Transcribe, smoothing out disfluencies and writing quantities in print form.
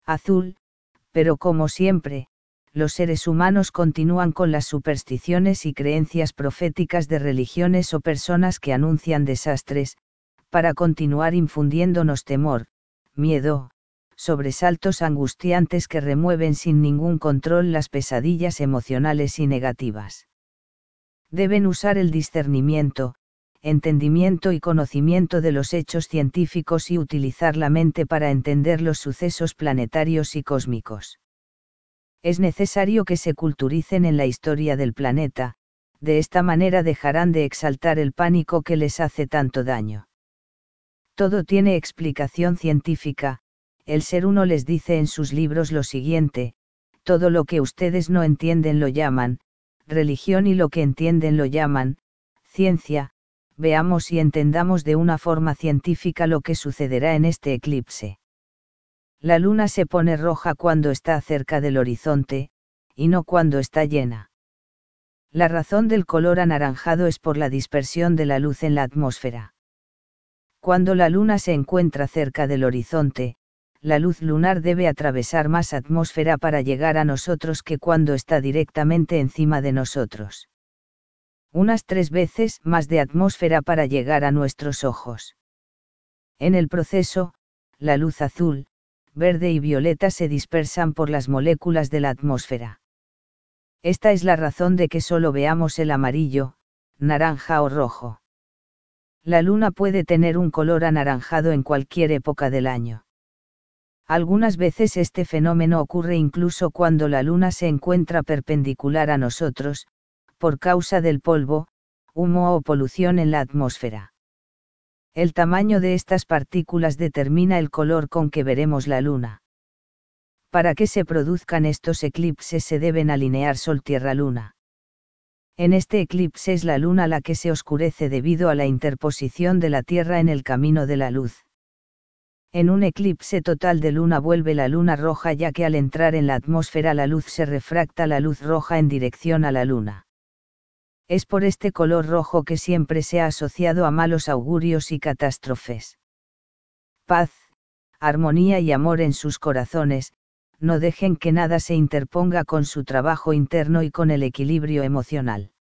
azul, pero como siempre, los seres humanos continúan con las supersticiones y creencias proféticas de religiones o personas que anuncian desastres, para continuar infundiéndonos temor, miedo, sobresaltos angustiantes que remueven sin ningún control las pesadillas emocionales y negativas. Deben usar el discernimiento, entendimiento y conocimiento de los hechos científicos y utilizar la mente para entender los sucesos planetarios y cósmicos. Es necesario que se culturicen en la historia del planeta, de esta manera dejarán de exaltar el pánico que les hace tanto daño. Todo tiene explicación científica, el Ser Uno les dice en sus libros lo siguiente: todo lo que ustedes no entienden lo llaman religión y lo que entienden lo llaman ciencia. Veamos y entendamos de una forma científica lo que sucederá en este eclipse. La luna se pone roja cuando está cerca del horizonte, y no cuando está llena. La razón del color anaranjado es por la dispersión de la luz en la atmósfera. Cuando la luna se encuentra cerca del horizonte, la luz lunar debe atravesar más atmósfera para llegar a nosotros que cuando está directamente encima de nosotros. Unas 3 veces más de atmósfera para llegar a nuestros ojos. En el proceso, la luz azul, verde y violeta se dispersan por las moléculas de la atmósfera. Esta es la razón de que solo veamos el amarillo, naranja o rojo. La luna puede tener un color anaranjado en cualquier época del año. Algunas veces este fenómeno ocurre incluso cuando la luna se encuentra perpendicular a nosotros, por causa del polvo, humo o polución en la atmósfera. El tamaño de estas partículas determina el color con que veremos la luna. Para que se produzcan estos eclipses se deben alinear Sol-Tierra-Luna. En este eclipse es la luna la que se oscurece debido a la interposición de la Tierra en el camino de la luz. En un eclipse total de luna vuelve la luna roja, ya que al entrar en la atmósfera la luz se refracta la luz roja en dirección a la luna. Es por este color rojo que siempre se ha asociado a malos augurios y catástrofes. Paz, armonía y amor en sus corazones, no dejen que nada se interponga con su trabajo interno y con el equilibrio emocional.